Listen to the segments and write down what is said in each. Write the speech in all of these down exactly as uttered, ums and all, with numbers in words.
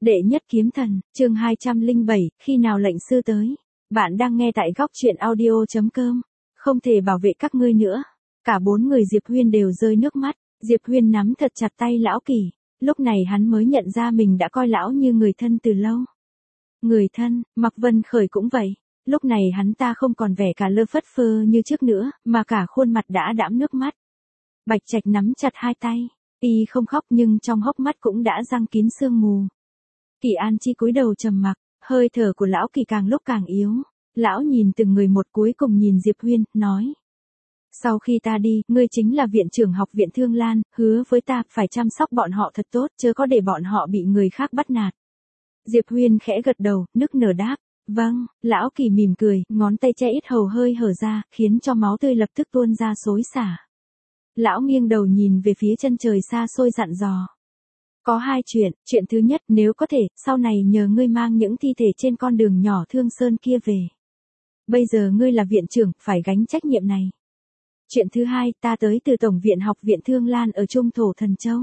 Đệ nhất kiếm thần, chương hai trăm lẻ bảy, khi nào lệnh sư tới. Bạn đang nghe tại góc truyện audio.com. Không thể bảo vệ các ngươi nữa. Cả bốn người Diệp Huyên đều rơi nước mắt. Diệp Huyên nắm thật chặt tay lão Kỳ. Lúc này hắn mới nhận ra mình đã coi lão như người thân từ lâu. Người thân, Mạc Vân Khởi cũng vậy. Lúc này hắn ta không còn vẻ cả lơ phất phơ như trước nữa, mà cả khuôn mặt đã đẫm nước mắt. Bạch Trạch nắm chặt hai tay. Y không khóc nhưng trong hốc mắt cũng đã răng kín sương mù. Kỳ An Chi cúi đầu trầm mặc, hơi thở của lão Kỳ càng lúc càng yếu. Lão nhìn từng người một, cuối cùng nhìn Diệp Huyên, nói. Sau khi ta đi, ngươi chính là viện trưởng học viện Thương Lan, hứa với ta phải chăm sóc bọn họ thật tốt, chớ có để bọn họ bị người khác bắt nạt. Diệp Huyên khẽ gật đầu, nức nở đáp. Vâng, lão Kỳ mỉm cười, ngón tay che ít hầu hơi hở ra, khiến cho máu tươi lập tức tuôn ra xối xả. Lão nghiêng đầu nhìn về phía chân trời xa xôi dặn dò. Có hai chuyện, chuyện thứ nhất, nếu có thể, sau này nhờ ngươi mang những thi thể trên con đường nhỏ Thương Sơn kia về. Bây giờ ngươi là viện trưởng, phải gánh trách nhiệm này. Chuyện thứ hai, ta tới từ Tổng viện Học viện Thương Lan ở Trung Thổ Thần Châu.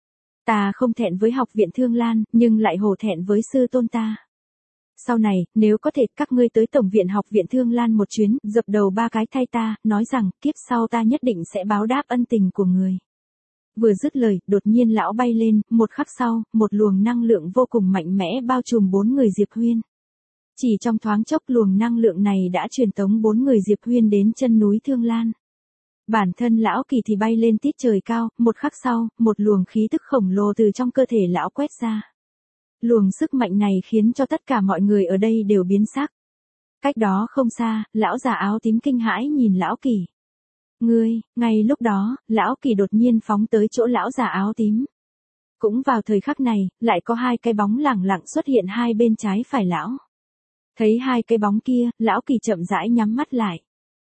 Ta không thẹn với Học viện Thương Lan, nhưng lại hổ thẹn với sư tôn ta. Sau này, nếu có thể, các ngươi tới Tổng viện Học viện Thương Lan một chuyến, dập đầu ba cái thay ta, nói rằng, kiếp sau ta nhất định sẽ báo đáp ân tình của người. Vừa dứt lời, đột nhiên lão bay lên, một khắc sau, một luồng năng lượng vô cùng mạnh mẽ bao trùm bốn người Diệp Huyên. Chỉ trong thoáng chốc luồng năng lượng này đã truyền tống bốn người Diệp Huyên đến chân núi Thương Lan. Bản thân lão Kỳ thì bay lên tít trời cao, một khắc sau, một luồng khí tức khổng lồ từ trong cơ thể lão quét ra. Luồng sức mạnh này khiến cho tất cả mọi người ở đây đều biến sắc. Cách đó không xa, lão già áo tím kinh hãi nhìn lão Kỳ. Ngươi, ngay lúc đó, lão Kỳ đột nhiên phóng tới chỗ lão già áo tím. Cũng vào thời khắc này, lại có hai cái bóng lẳng lặng xuất hiện hai bên trái phải lão. Thấy hai cái bóng kia, lão Kỳ chậm rãi nhắm mắt lại.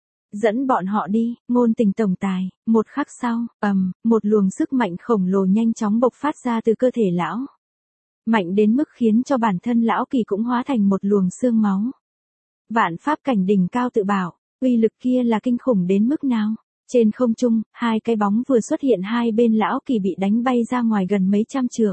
Dẫn bọn họ đi, ngôn tình tổng tài, một khắc sau, ầm, một luồng sức mạnh khổng lồ nhanh chóng bộc phát ra từ cơ thể lão. Mạnh đến mức khiến cho bản thân lão Kỳ cũng hóa thành một luồng xương máu. Vạn pháp cảnh đỉnh cao tự bảo, uy lực kia là kinh khủng đến mức nào? Trên không trung, hai cái bóng vừa xuất hiện hai bên lão Kỳ bị đánh bay ra ngoài gần mấy trăm trượng.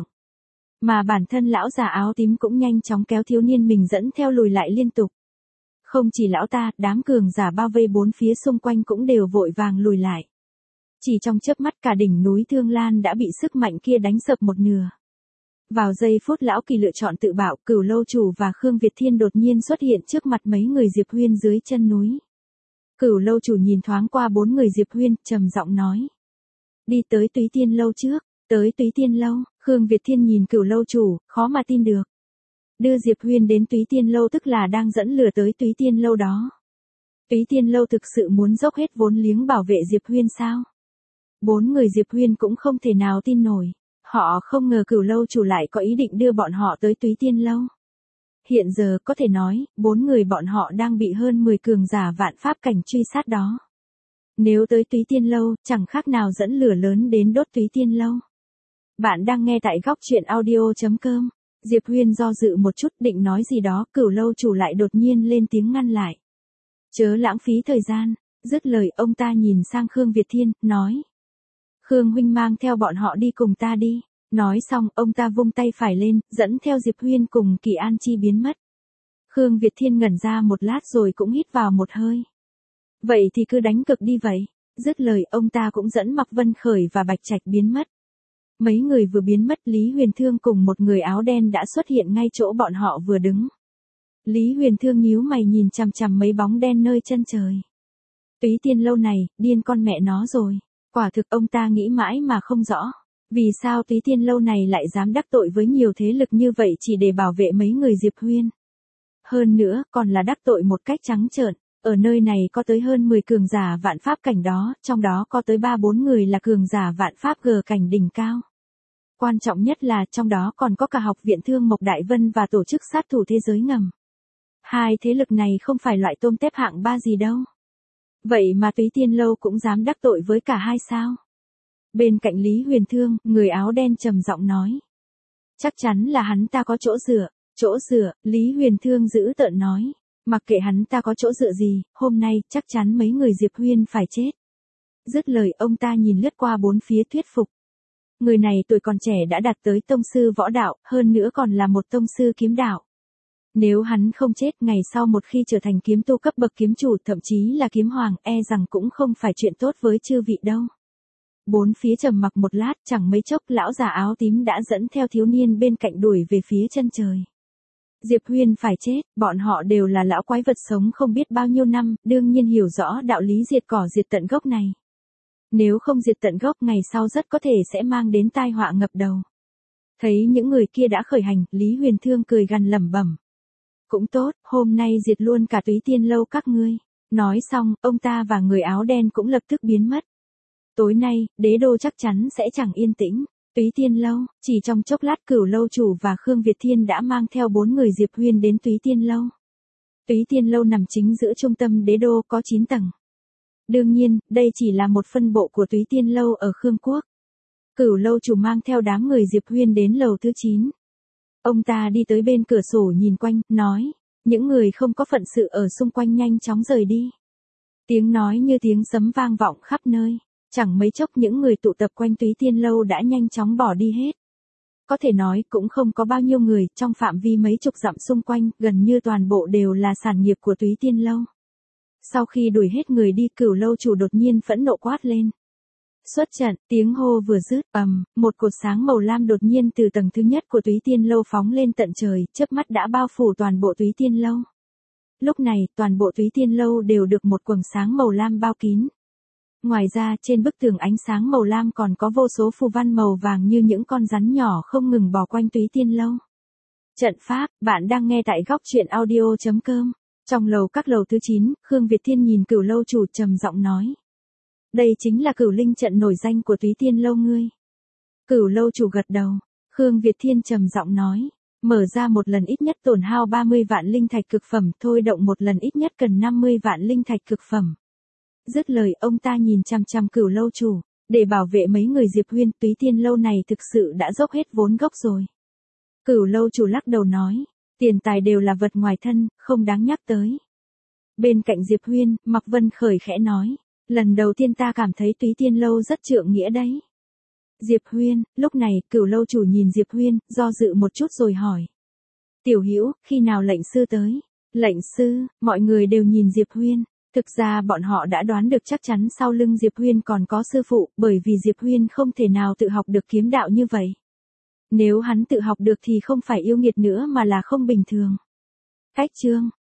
Mà bản thân lão già áo tím cũng nhanh chóng kéo thiếu niên mình dẫn theo lùi lại liên tục. Không chỉ lão ta, đám cường giả bao vây bốn phía xung quanh cũng đều vội vàng lùi lại. Chỉ trong chớp mắt cả đỉnh núi Thương Lan đã bị sức mạnh kia đánh sập một nửa. Vào giây phút lão Kỳ lựa chọn tự bảo, Cửu Lâu Chủ và Khương Việt Thiên đột nhiên xuất hiện trước mặt mấy người Diệp Huyên dưới chân núi. Cửu Lâu Chủ nhìn thoáng qua bốn người Diệp Huyên, trầm giọng nói. Đi tới Túy Tiên Lâu trước, tới Túy Tiên Lâu, Khương Việt Thiên nhìn Cửu Lâu Chủ, khó mà tin được. Đưa Diệp Huyên đến Túy Tiên Lâu tức là đang dẫn lừa tới Túy Tiên Lâu đó. Túy Tiên Lâu thực sự muốn dốc hết vốn liếng bảo vệ Diệp Huyên sao? Bốn người Diệp Huyên cũng không thể nào tin nổi. Họ không ngờ Cửu Lâu Chủ lại có ý định đưa bọn họ tới Túy Tiên Lâu. Hiện giờ có thể nói, bốn người bọn họ đang bị hơn mười cường giả vạn pháp cảnh truy sát đó. Nếu tới Túy Tiên Lâu, chẳng khác nào dẫn lửa lớn đến đốt Túy Tiên Lâu. Bạn đang nghe tại góc truyện audio.com. Diệp Huyên do dự một chút định nói gì đó, Cửu Lâu Chủ lại đột nhiên lên tiếng ngăn lại. Chớ lãng phí thời gian, dứt lời ông ta nhìn sang Khương Việt Thiên, nói. Khương huynh mang theo bọn họ đi cùng ta đi. Nói xong, ông ta vung tay phải lên, dẫn theo Diệp Huyên cùng Kỳ An Chi biến mất. Khương Việt Thiên ngẩn ra một lát rồi cũng hít vào một hơi. Vậy thì cứ đánh cực đi vậy. Dứt lời, ông ta cũng dẫn Mạc Vân Khởi và Bạch Trạch biến mất. Mấy người vừa biến mất, Lý Huyền Thương cùng một người áo đen đã xuất hiện ngay chỗ bọn họ vừa đứng. Lý Huyền Thương nhíu mày nhìn chằm chằm mấy bóng đen nơi chân trời. Túy Tiên Lâu này, điên con mẹ nó rồi. Quả thực ông ta nghĩ mãi mà không rõ. Vì sao Túy Tiên Lâu này lại dám đắc tội với nhiều thế lực như vậy chỉ để bảo vệ mấy người Diệp Huyên. Hơn nữa, còn là đắc tội một cách trắng trợn. Ở nơi này có tới hơn mười cường giả vạn pháp cảnh đó, trong đó có tới ba bốn người là cường giả vạn pháp gờ cảnh đỉnh cao. Quan trọng nhất là trong đó còn có cả Học viện Thương Mộc Đại Vân và tổ chức sát thủ thế giới ngầm. Hai thế lực này không phải loại tôm tép hạng ba gì đâu. Vậy mà Túy Tiên Lâu cũng dám đắc tội với cả hai sao? Bên cạnh Lý Huyền Thương, người áo đen trầm giọng nói. Chắc chắn là hắn ta có chỗ dựa. Chỗ dựa, Lý Huyền Thương giữ tợn nói. Mặc kệ hắn ta có chỗ dựa gì, hôm nay chắc chắn mấy người Diệp Huyên phải chết. Dứt lời ông ta nhìn lướt qua bốn phía thuyết phục. Người này tuổi còn trẻ đã đạt tới tông sư võ đạo, hơn nữa còn là một tông sư kiếm đạo. Nếu hắn không chết ngày sau một khi trở thành kiếm tu cấp bậc kiếm chủ, thậm chí là kiếm hoàng, e rằng cũng không phải chuyện tốt với chư vị đâu. Bốn phía trầm mặc một lát, chẳng mấy chốc lão già áo tím đã dẫn theo thiếu niên bên cạnh đuổi về phía chân trời. Diệp Huyên phải chết, bọn họ đều là lão quái vật sống không biết bao nhiêu năm, đương nhiên hiểu rõ đạo lý diệt cỏ diệt tận gốc này. Nếu không diệt tận gốc ngày sau rất có thể sẽ mang đến tai họa ngập đầu. Thấy những người kia đã khởi hành, Lý Huyền Thương cười gằn lẩm bẩm. Cũng tốt, hôm nay diệt luôn cả Túy Tiên lâu các ngươi. Nói xong, ông ta và người áo đen cũng lập tức biến mất. Tối nay, đế đô chắc chắn sẽ chẳng yên tĩnh. Túy Tiên lâu, chỉ trong chốc lát Cửu lâu chủ và Khương Việt Thiên đã mang theo bốn người Diệp Huyên đến Túy Tiên lâu. Túy Tiên lâu nằm chính giữa trung tâm đế đô, có chín tầng. Đương nhiên, đây chỉ là một phân bộ của Túy Tiên lâu ở Khương Quốc. Cửu lâu chủ mang theo đám người Diệp Huyên đến lầu thứ chín. Ông ta đi tới bên cửa sổ nhìn quanh, nói, những người không có phận sự ở xung quanh nhanh chóng rời đi. Tiếng nói như tiếng sấm vang vọng khắp nơi, chẳng mấy chốc những người tụ tập quanh Túy Tiên lâu đã nhanh chóng bỏ đi hết. Có thể nói cũng không có bao nhiêu người, trong phạm vi mấy chục dặm xung quanh, gần như toàn bộ đều là sản nghiệp của Túy Tiên lâu. Sau khi đuổi hết người đi, Cửu lâu chủ đột nhiên phẫn nộ quát lên. Xuất trận, tiếng hô vừa dứt, ầm, một cột sáng màu lam đột nhiên từ tầng thứ nhất của Túy Tiên lâu phóng lên tận trời, chớp mắt đã bao phủ toàn bộ Túy Tiên lâu. Lúc này, toàn bộ Túy Tiên lâu đều được một quầng sáng màu lam bao kín. Ngoài ra, trên bức tường ánh sáng màu lam còn có vô số phù văn màu vàng như những con rắn nhỏ không ngừng bò quanh Túy Tiên lâu. Trận pháp, bạn đang nghe tại góc truyện audio chấm com. Trong lầu các lầu thứ chín, Khương Việt Thiên nhìn Cửu lâu chủ trầm giọng nói. Đây chính là Cửu linh trận nổi danh của Túy Tiên lâu ngươi. Cửu lâu chủ gật đầu. Khương Việt Thiên trầm giọng nói. Mở ra một lần ít nhất tổn hao ba mươi vạn linh thạch cực phẩm, thôi động một lần ít nhất cần năm mươi vạn linh thạch cực phẩm. Dứt lời ông ta nhìn chằm chằm Cửu lâu chủ. Để bảo vệ mấy người Diệp Huyên, Túy Tiên lâu này thực sự đã dốc hết vốn gốc rồi. Cửu lâu chủ lắc đầu nói. Tiền tài đều là vật ngoài thân, không đáng nhắc tới. Bên cạnh Diệp Huyên, Mạc Vân Khởi khẽ nói. Lần đầu tiên ta cảm thấy Túy Tiên lâu rất trượng nghĩa đấy. Diệp Huyên, lúc này, Cửu lâu chủ nhìn Diệp Huyên, do dự một chút rồi hỏi. Tiểu Hữu, khi nào lệnh sư tới? Lệnh sư, mọi người đều nhìn Diệp Huyên. Thực ra bọn họ đã đoán được chắc chắn sau lưng Diệp Huyên còn có sư phụ, bởi vì Diệp Huyên không thể nào tự học được kiếm đạo như vậy. Nếu hắn tự học được thì không phải yêu nghiệt nữa mà là không bình thường. Cách chương,